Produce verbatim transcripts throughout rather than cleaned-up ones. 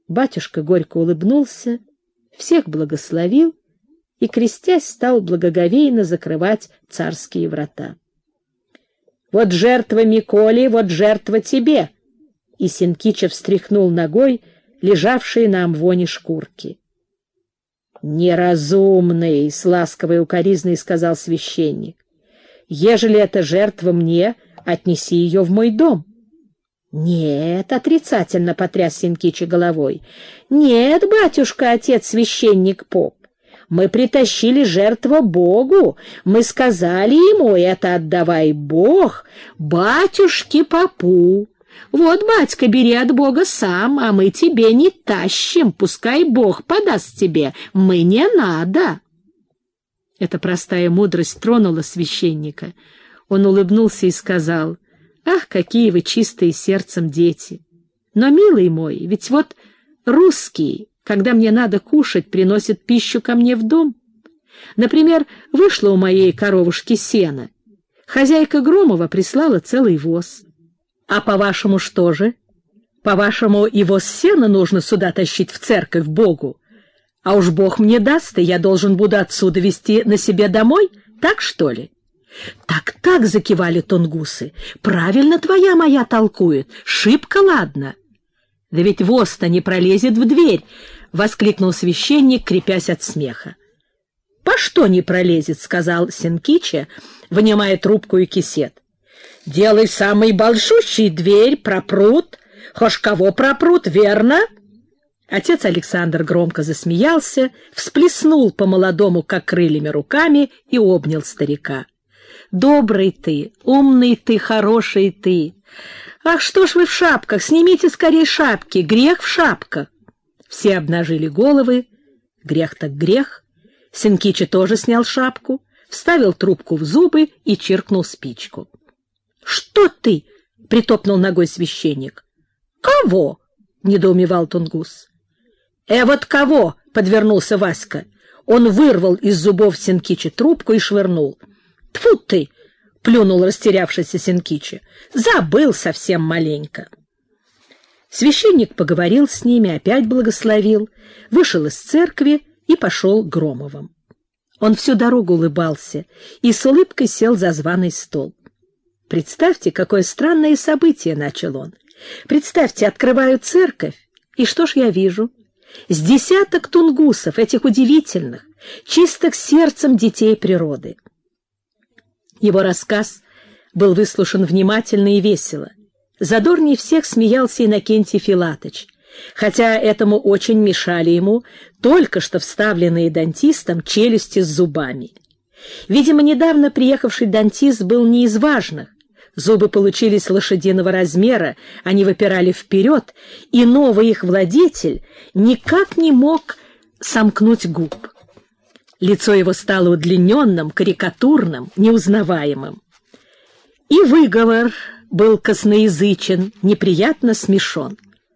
Батюшка горько улыбнулся, всех благословил и, крестясь, стал благоговейно закрывать царские врата. «Вот жертва Миколи, вот жертва тебе!» И Сенкича встряхнул ногой лежавшие на амвоне шкурки. «Неразумный!» — с ласковой укоризной сказал священник. «Ежели это жертва мне, отнеси ее в мой дом». «Нет», — отрицательно потряс Сенкича головой. «Нет, батюшка, отец, священник, поп. Мы притащили жертву Богу. Мы сказали ему, это отдавай Бог батюшке попу. Вот, батька, бери от Бога сам, а мы тебе не тащим. Пускай Бог подаст тебе. Мы не надо». Эта простая мудрость тронула священника. Он улыбнулся и сказал: «Ах, какие вы чистые сердцем дети! Но, милый мой, ведь вот русские, когда мне надо кушать, приносят пищу ко мне в дом. Например, вышло у моей коровушки сено. Хозяйка Громова прислала целый воз. А по-вашему что же? По-вашему, и воз сена нужно сюда тащить в церковь Богу? А уж Бог мне даст, и я должен буду отсюда везти на себе домой? Так, что ли?» «Так-так», — закивали тунгусы, — «правильно твоя моя толкует, шибко ладно». «Да ведь воз-то не пролезет в дверь», — воскликнул священник, крепясь от смеха. «По что не пролезет?» — сказал Сенкича, вынимая трубку и кисет. «Делай самый большущий дверь, пропрут, хошь кого пропрут, верно?» Отец Александр громко засмеялся, всплеснул по-молодому, как крыльями, руками и обнял старика. «Добрый ты, умный ты, хороший ты! Ах, что ж вы в шапках? Снимите скорее шапки, грех в шапках!» Все обнажили головы. Грех так грех. Сенкича тоже снял шапку, вставил трубку в зубы и чиркнул спичку. «Что ты?» — притопнул ногой священник. «Кого?» — недоумевал тунгус. «Э, вот кого?» — подвернулся Васька. Он вырвал из зубов Сенкича трубку и швырнул. «Тьфу ты!» — плюнул растерявшийся Сенкича. «Забыл совсем маленько». Священник поговорил с ними, опять благословил, вышел из церкви и пошел к Громовым. Он всю дорогу улыбался и с улыбкой сел за званый стол. «Представьте, какое странное событие!» — начал он. «Представьте, открываю церковь, и что ж я вижу? С десяток тунгусов, этих удивительных, чистых сердцем детей природы». Его рассказ был выслушан внимательно и весело. Задорнее всех смеялся Иннокентий Филатыч, хотя этому очень мешали ему только что вставленные дантистом челюсти с зубами. Видимо, недавно приехавший дантист был не из важных. Зубы получились лошадиного размера, они выпирали вперед, и новый их владетель никак не мог сомкнуть губ. Лицо его стало удлиненным, карикатурным, неузнаваемым. И выговор был косноязычен, неприятно смешон.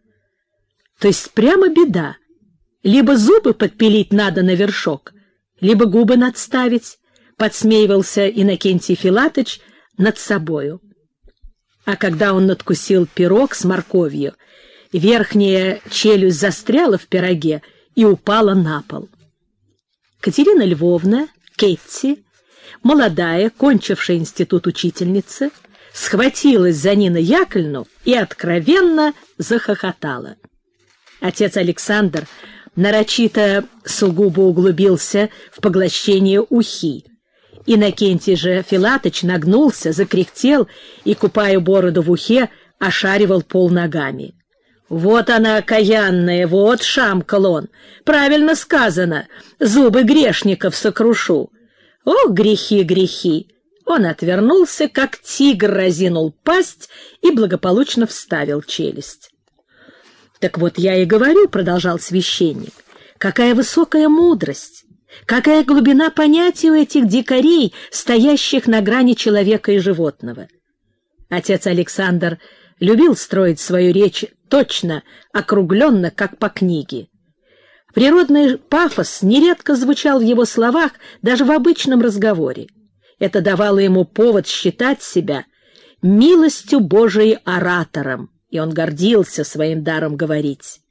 То есть прямо беда. Либо зубы подпилить надо на вершок, либо губы надставить, подсмеивался Иннокентий Филатыч над собою. А когда он надкусил пирог с морковью, верхняя челюсть застряла в пироге и упала на пол. Катерина Львовна, Кетти, молодая, кончившая институт учительница, схватилась за Нину Яковлевну и откровенно захохотала. Отец Александр нарочито сугубо углубился в поглощение ухи. Иннокентий же Филатыч нагнулся, закряхтел и, купая бороду в ухе, ошаривал пол ногами. «Вот она, окаянная, вот шамкал он! Правильно сказано, зубы грешников сокрушу! Ох, грехи, грехи!» Он отвернулся, как тигр разинул пасть и благополучно вставил челюсть. «Так вот я и говорю, — продолжал священник, — какая высокая мудрость, какая глубина понятий у этих дикарей, стоящих на грани человека и животного». Отец Александр любил строить свою речь точно, округленно, как по книге. Природный пафос нередко звучал в его словах даже в обычном разговоре. Это давало ему повод считать себя милостью Божией оратором, и он гордился своим даром говорить.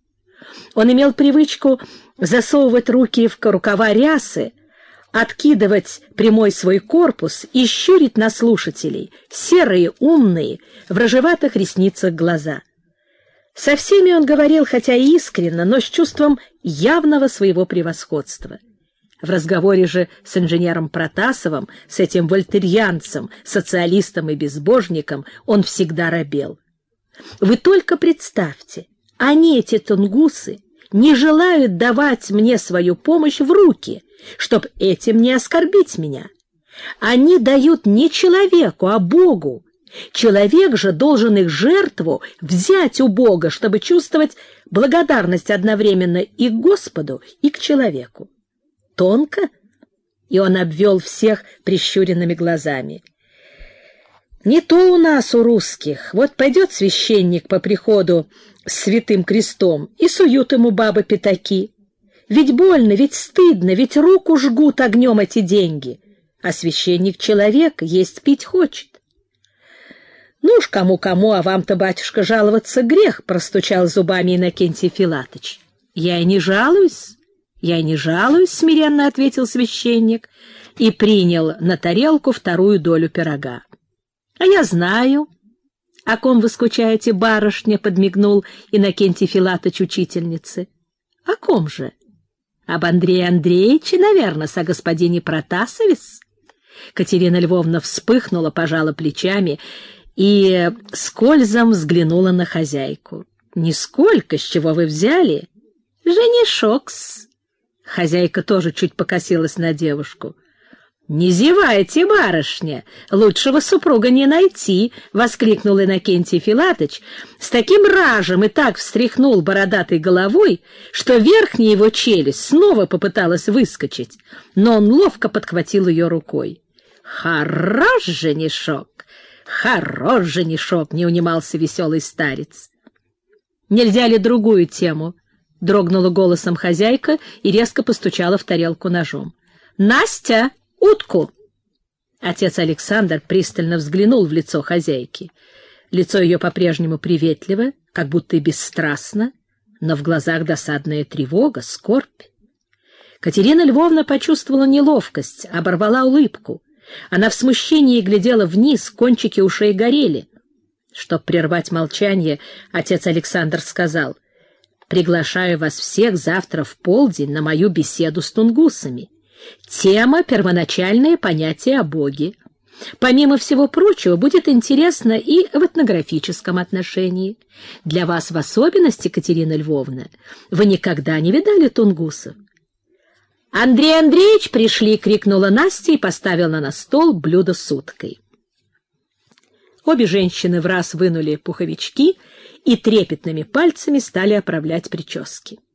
Он имел привычку засовывать руки в рукава рясы, откидывать прямой свой корпус и щурить на слушателей серые, умные, в рыжеватых ресницах глаза. Со всеми он говорил, хотя и искренно, но с чувством явного своего превосходства. В разговоре же с инженером Протасовым, с этим вольтерьянцем, социалистом и безбожником, он всегда робел. Вы только представьте, они, эти тунгусы, не желают давать мне свою помощь в руки, чтоб этим не оскорбить меня. Они дают не человеку, а Богу. Человек же должен их жертву взять у Бога, чтобы чувствовать благодарность одновременно и к Господу, и к человеку. Тонко? И он обвел всех прищуренными глазами. Не то у нас, у русских. Вот пойдет священник по приходу с святым крестом, и суют ему бабы пятаки. Ведь больно, ведь стыдно, ведь руку жгут огнем эти деньги. А священник человек, есть пить хочет. Ну уж кому-кому, а вам-то, батюшка, жаловаться грех, простучал зубами Иннокентий Филатыч. Я и не жалуюсь, я и не жалуюсь, смиренно ответил священник и принял на тарелку вторую долю пирога. А я знаю, о ком вы скучаете, барышня, подмигнул Иннокентий Филатыч учительнице. О ком же? Об Андрее Андреевиче, наверное, о господине Протасовец. Катерина Львовна вспыхнула, пожала плечами и скользом взглянула на хозяйку. «Нисколько, с чего вы взяли?» «Женишок-с». Хозяйка тоже чуть покосилась на девушку. «Не зевайте, барышня, лучшего супруга не найти!» — воскликнул Иннокентий Филатыч, с таким ражем и так встряхнул бородатой головой, что верхняя его челюсть снова попыталась выскочить, но он ловко подхватил ее рукой. «Хорош женишок! Хорош женишок!» — не унимался веселый старец. «Нельзя ли другую тему?» — дрогнула голосом хозяйка и резко постучала в тарелку ножом. «Настя! Утку!» Отец Александр пристально взглянул в лицо хозяйки. Лицо ее по-прежнему приветливо, как будто и бесстрастно, но в глазах досадная тревога, скорбь. Катерина Львовна почувствовала неловкость, оборвала улыбку. Она в смущении глядела вниз, кончики ушей горели. Чтоб прервать молчание, отец Александр сказал: «Приглашаю вас всех завтра в полдень на мою беседу с тунгусами. Тема — первоначальное понятие о Боге. Помимо всего прочего, будет интересно и в этнографическом отношении. Для вас в особенности, Катерина Львовна, вы никогда не видали тунгусов». «Андрей Андреевич, пришли!» — крикнула Настя и поставила на стол блюдо с уткой. Обе женщины враз вынули пуховички и трепетными пальцами стали оправлять прически.